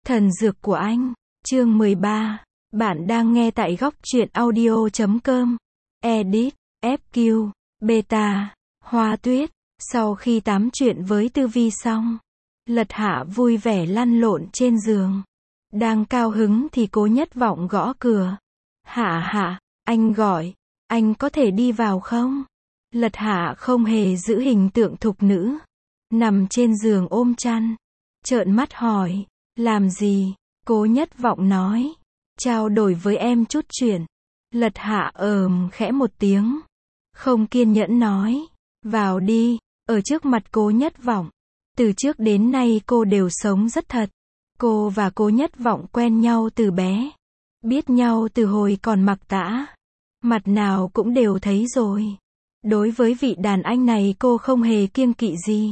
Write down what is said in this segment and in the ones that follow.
Thần dược của anh. Chương 13. Bạn đang nghe tại góc truyện audio.com. Edit, FQ, Beta, Hoa Tuyết. Sau khi tám chuyện với Tư Vi xong, Lật Hạ vui vẻ lăn lộn trên giường. Đang cao hứng thì Cố Nhất Vọng gõ cửa. Hạ Hạ, anh gọi, anh có thể đi vào không? Lật Hạ không hề giữ hình tượng thục nữ. Nằm trên giường ôm chăn. Trợn mắt hỏi, làm gì? Cố Nhất Vọng nói, trao đổi với em chút chuyện. Lật Hạ khẽ một tiếng. Không kiên nhẫn nói, vào đi. Ở trước mặt Cố Nhất Vọng, từ trước đến nay cô đều sống rất thật. Cô và Cố Nhất Vọng quen nhau từ bé. Biết nhau từ hồi còn mặc tã. Mặt nào cũng đều thấy rồi. Đối với vị đàn anh này cô không hề kiêng kỵ gì.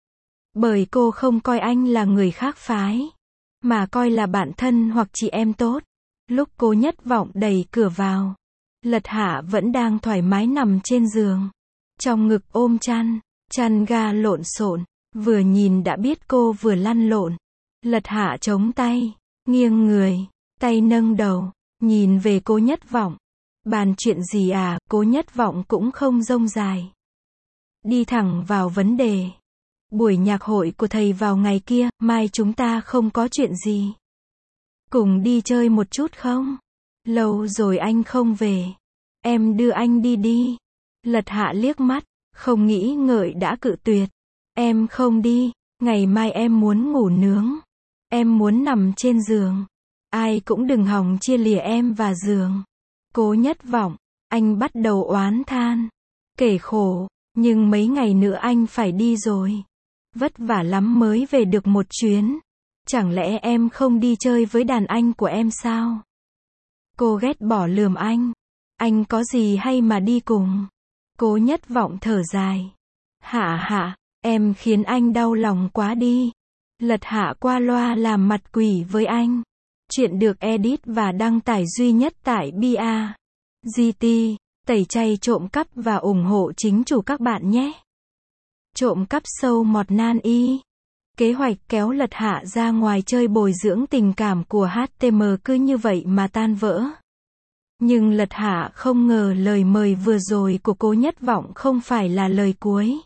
Bởi cô không coi anh là người khác phái, mà coi là bạn thân hoặc chị em tốt. Lúc Cố Nhất Vọng đẩy cửa vào, Lật Hạ vẫn đang thoải mái nằm trên giường. Trong ngực ôm chăn, chăn ga lộn xộn. Vừa nhìn đã biết cô vừa lăn lộn. Lật Hạ chống tay, nghiêng người, tay nâng đầu, nhìn về Cố Nhất Vọng. Bàn chuyện gì à? Cố Nhất Vọng cũng không rông dài. Đi thẳng vào vấn đề. Buổi nhạc hội của thầy vào ngày kia, mai chúng ta không có chuyện gì. Cùng đi chơi một chút không? Lâu rồi anh không về. Em đưa anh đi đi. Lật Hạ liếc mắt, không nghĩ ngợi đã cự tuyệt. Em không đi, ngày mai em muốn ngủ nướng. Em muốn nằm trên giường. Ai cũng đừng hòng chia lìa em và giường. Cố Nhất Vọng, anh bắt đầu oán than. Kể khổ, nhưng mấy ngày nữa anh phải đi rồi. Vất vả lắm mới về được một chuyến. Chẳng lẽ em không đi chơi với đàn anh của em sao? Cô ghét bỏ lườm anh. Anh có gì hay mà đi cùng? Cố Nhất Vọng thở dài. Hạ Hạ, em khiến anh đau lòng quá đi. Lật Hạ qua loa làm mặt quỷ với anh. Chuyện được edit và đăng tải duy nhất tại BA. GT, tẩy chay trộm cắp và ủng hộ chính chủ các bạn nhé. Trộm cắp sâu mọt nan y. Kế hoạch kéo Lật Hạ ra ngoài chơi bồi dưỡng tình cảm của HTM cứ như vậy mà tan vỡ. Nhưng Lật Hạ không ngờ lời mời vừa rồi của Cố Nhất Vọng không phải là lời cuối,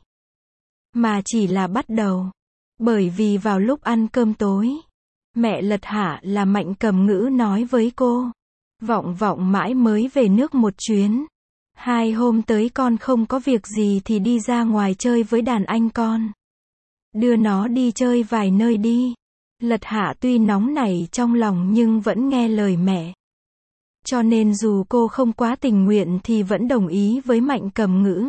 mà chỉ là bắt đầu. Bởi vì vào lúc ăn cơm tối, mẹ Lật Hạ là Mạnh Cầm Ngữ nói với cô, Vọng Vọng mãi mới về nước một chuyến. 2 hôm tới con không có việc gì thì đi ra ngoài chơi với đàn anh con. Đưa nó đi chơi vài nơi đi. Lật Hạ tuy nóng nảy trong lòng nhưng vẫn nghe lời mẹ. Cho nên dù cô không quá tình nguyện thì vẫn đồng ý với Mạnh Cầm Ngữ.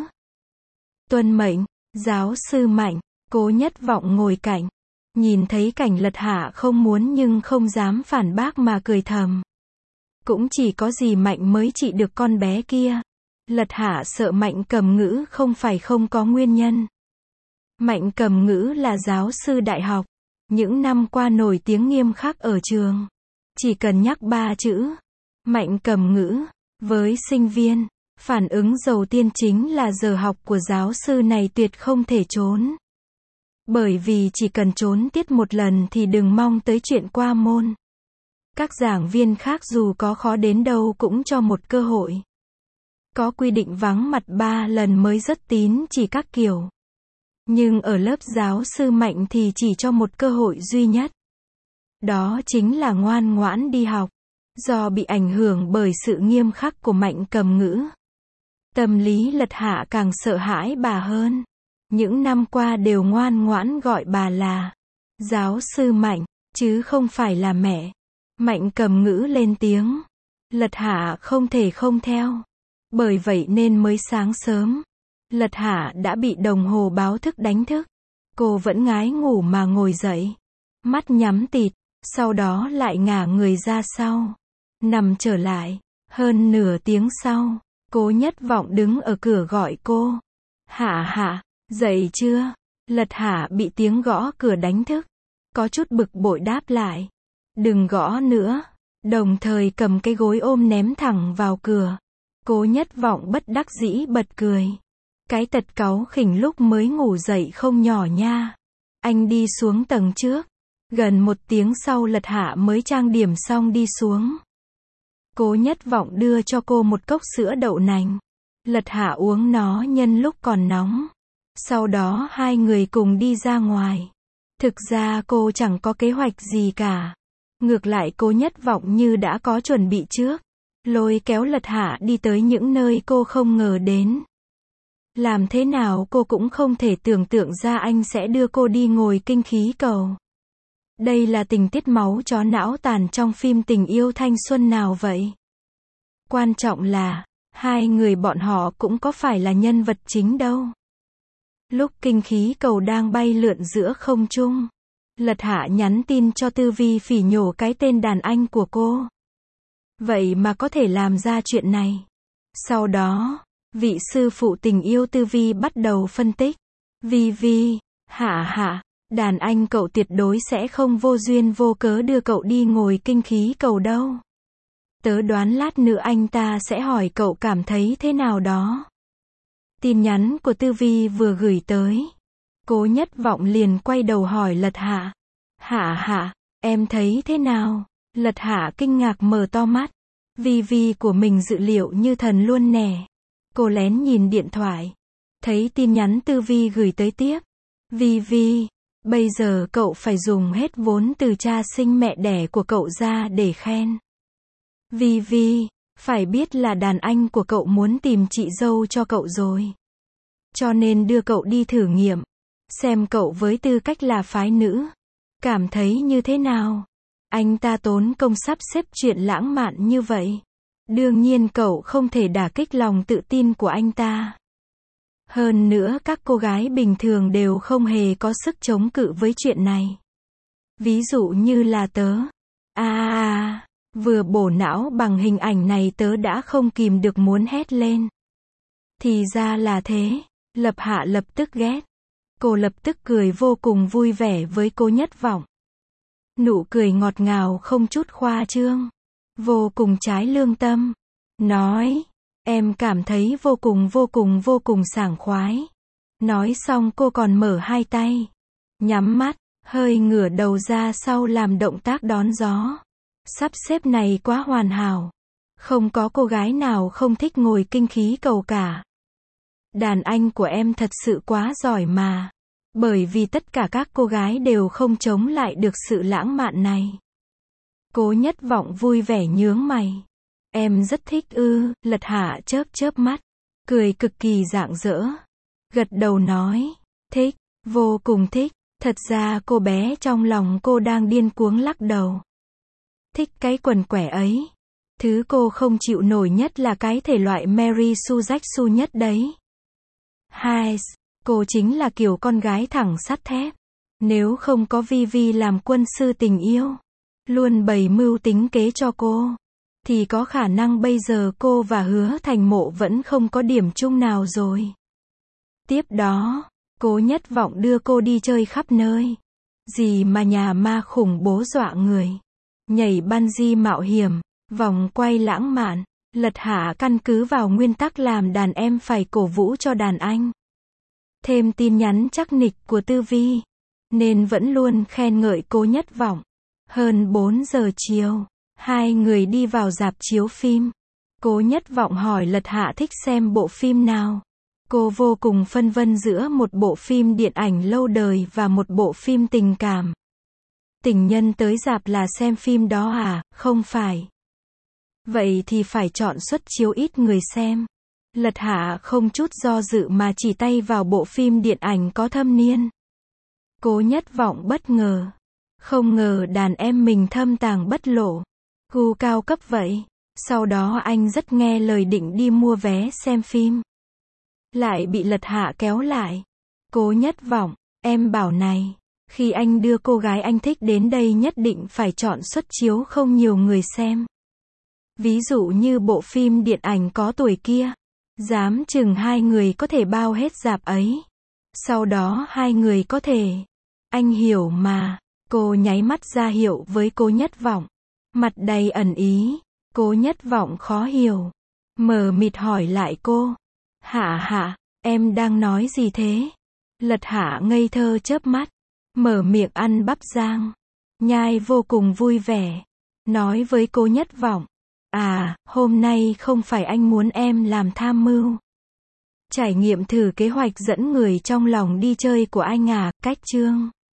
Tuân mệnh, giáo sư Mạnh. Cố Nhất Vọng ngồi cạnh. Nhìn thấy cảnh Lật Hạ không muốn nhưng không dám phản bác mà cười thầm. Cũng chỉ có gì Mạnh mới trị được con bé kia. Lật Hạ sợ Mạnh Cầm Ngữ không phải không có nguyên nhân. Mạnh Cầm Ngữ là giáo sư đại học. Những năm qua nổi tiếng nghiêm khắc ở trường. Chỉ cần nhắc 3 chữ Mạnh Cầm Ngữ với sinh viên, phản ứng đầu tiên chính là giờ học của giáo sư này tuyệt không thể trốn. Bởi vì chỉ cần trốn tiết một lần thì đừng mong tới chuyện qua môn. Các giảng viên khác dù có khó đến đâu cũng cho một cơ hội. Có quy định vắng mặt 3 lần mới rất tín chỉ các kiểu. Nhưng ở lớp giáo sư Mạnh thì chỉ cho một cơ hội duy nhất. Đó chính là ngoan ngoãn đi học. Do bị ảnh hưởng bởi sự nghiêm khắc của Mạnh Cầm Ngữ, tâm lý Lật Hạ càng sợ hãi bà hơn. Những năm qua đều ngoan ngoãn gọi bà là giáo sư Mạnh, chứ không phải là mẹ. Mạnh Cầm Ngữ lên tiếng. Lật Hạ không thể không theo. Bởi vậy nên mới sáng sớm, Lật Hạ đã bị đồng hồ báo thức đánh thức. Cô vẫn ngái ngủ mà ngồi dậy. Mắt nhắm tịt, sau đó lại ngả người ra sau. Nằm trở lại. Hơn nửa tiếng sau, Cố Nhất Vọng đứng ở cửa gọi cô. Hạ Hạ, dậy chưa? Lật Hạ bị tiếng gõ cửa đánh thức. Có chút bực bội đáp lại. Đừng gõ nữa. Đồng thời cầm cái gối ôm ném thẳng vào cửa. Cố Nhất Vọng bất đắc dĩ bật cười. Cái tật cáu khỉnh lúc mới ngủ dậy không nhỏ nha. Anh đi xuống tầng trước. Gần 1 tiếng sau Lật Hạ mới trang điểm xong đi xuống. Cố Nhất Vọng đưa cho cô một cốc sữa đậu nành. Lật Hạ uống nó nhân lúc còn nóng. Sau đó hai người cùng đi ra ngoài. Thực ra cô chẳng có kế hoạch gì cả. Ngược lại Cố Nhất Vọng như đã có chuẩn bị trước. Lôi kéo Lật Hạ đi tới những nơi cô không ngờ đến. Làm thế nào cô cũng không thể tưởng tượng ra anh sẽ đưa cô đi ngồi kinh khí cầu. Đây là tình tiết máu chó não tàn trong phim tình yêu thanh xuân nào vậy? Quan trọng là, hai người bọn họ cũng có phải là nhân vật chính đâu. Lúc kinh khí cầu đang bay lượn giữa không trung, Lật Hạ nhắn tin cho Tư Vi phỉ nhổ cái tên đàn anh của cô. Vậy mà có thể làm ra chuyện này. Sau đó, vị sư phụ tình yêu Tư Vi bắt đầu phân tích. Vi, Hạ, đàn anh cậu tuyệt đối sẽ không vô duyên vô cớ đưa cậu đi ngồi kinh khí cầu đâu. Tớ đoán lát nữa anh ta sẽ hỏi cậu cảm thấy thế nào đó. Tin nhắn của Tư Vi vừa gửi tới. Cố Nhất Vọng liền quay đầu hỏi Lật Hạ. Hạ, em thấy thế nào? Lật Hạ kinh ngạc mở to mắt. Vi của mình dự liệu như thần luôn nè. Cô lén nhìn điện thoại. Thấy tin nhắn Tư Vi gửi tới tiếp. Vi, bây giờ cậu phải dùng hết vốn từ cha sinh mẹ đẻ của cậu ra để khen. Vi, phải biết là đàn anh của cậu muốn tìm chị dâu cho cậu rồi. Cho nên đưa cậu đi thử nghiệm. Xem cậu với tư cách là phái nữ. Cảm thấy như thế nào? Anh ta tốn công sắp xếp chuyện lãng mạn như vậy. Đương nhiên cậu không thể đả kích lòng tự tin của anh ta. Hơn nữa các cô gái bình thường đều không hề có sức chống cự với chuyện này. Ví dụ như là tớ. Vừa bổ não bằng hình ảnh này tớ đã không kìm được muốn hét lên. Thì ra là thế. Lật Hạ lập tức ghét. Cô lập tức cười vô cùng vui vẻ với Cố Nhất Vọng. Nụ cười ngọt ngào không chút khoa trương. Vô cùng trái lương tâm. Nói, em cảm thấy vô cùng sảng khoái. Nói xong cô còn mở hai tay. Nhắm mắt, hơi ngửa đầu ra sau làm động tác đón gió. Sắp xếp này quá hoàn hảo. Không có cô gái nào không thích ngồi kinh khí cầu cả. Đàn anh của em thật sự quá giỏi mà. Bởi vì tất cả các cô gái đều không chống lại được sự lãng mạn này. Cố Nhất Vọng vui vẻ nhướng mày. Em rất thích ư? Lật Hạ chớp mắt. Cười cực kỳ rạng rỡ. Gật đầu nói. Thích, vô cùng thích. Thật ra cô bé trong lòng cô đang điên cuống lắc đầu. Thích cái quần què ấy. Thứ cô không chịu nổi nhất là cái thể loại Mary Sue Jackson nhất đấy. Cô chính là kiểu con gái thẳng sắt thép. Nếu không có Vi làm quân sư tình yêu, luôn bày mưu tính kế cho cô, thì có khả năng bây giờ cô và Hứa Thành Mộ vẫn không có điểm chung nào rồi. Tiếp đó, Cố Nhất Vọng đưa cô đi chơi khắp nơi. Gì mà nhà ma khủng bố dọa người. Nhảy bungee mạo hiểm, vòng quay lãng mạn. Lật Hạ căn cứ vào nguyên tắc làm đàn em phải cổ vũ cho đàn anh. Thêm tin nhắn chắc nịch của Tư Vi, nên vẫn luôn khen ngợi Cố Nhất Vọng. Hơn 4 giờ chiều, hai người đi vào rạp chiếu phim. Cố Nhất Vọng hỏi Lật Hạ thích xem bộ phim nào. Cô vô cùng phân vân giữa một bộ phim điện ảnh lâu đời và một bộ phim tình cảm. Tình nhân tới rạp là xem phim đó à? Không phải. Vậy thì phải chọn suất chiếu ít người xem. Lật Hạ không chút do dự mà chỉ tay vào bộ phim điện ảnh có thâm niên. Cố Nhất Vọng bất ngờ. Không ngờ đàn em mình thâm tàng bất lộ. Gu cao cấp vậy. Sau đó anh rất nghe lời định đi mua vé xem phim. Lại bị Lật Hạ kéo lại. Cố Nhất Vọng, em bảo này. Khi anh đưa cô gái anh thích đến đây nhất định phải chọn suất chiếu không nhiều người xem. Ví dụ như bộ phim điện ảnh có tuổi kia. Dám chừng hai người có thể bao hết rạp ấy. Sau đó hai người có thể. Anh hiểu mà. Cô nháy mắt ra hiệu với Cố Nhất Vọng. Mặt đầy ẩn ý. Cố Nhất Vọng khó hiểu. Mờ mịt hỏi lại cô. Hạ, em đang nói gì thế? Lật Hạ ngây thơ chớp mắt. Mở miệng ăn bắp rang. Nhai vô cùng vui vẻ. Nói với Cố Nhất Vọng. À, hôm nay không phải anh muốn em làm tham mưu. Trải nghiệm thử kế hoạch dẫn người trong lòng đi chơi của anh à, cách chương.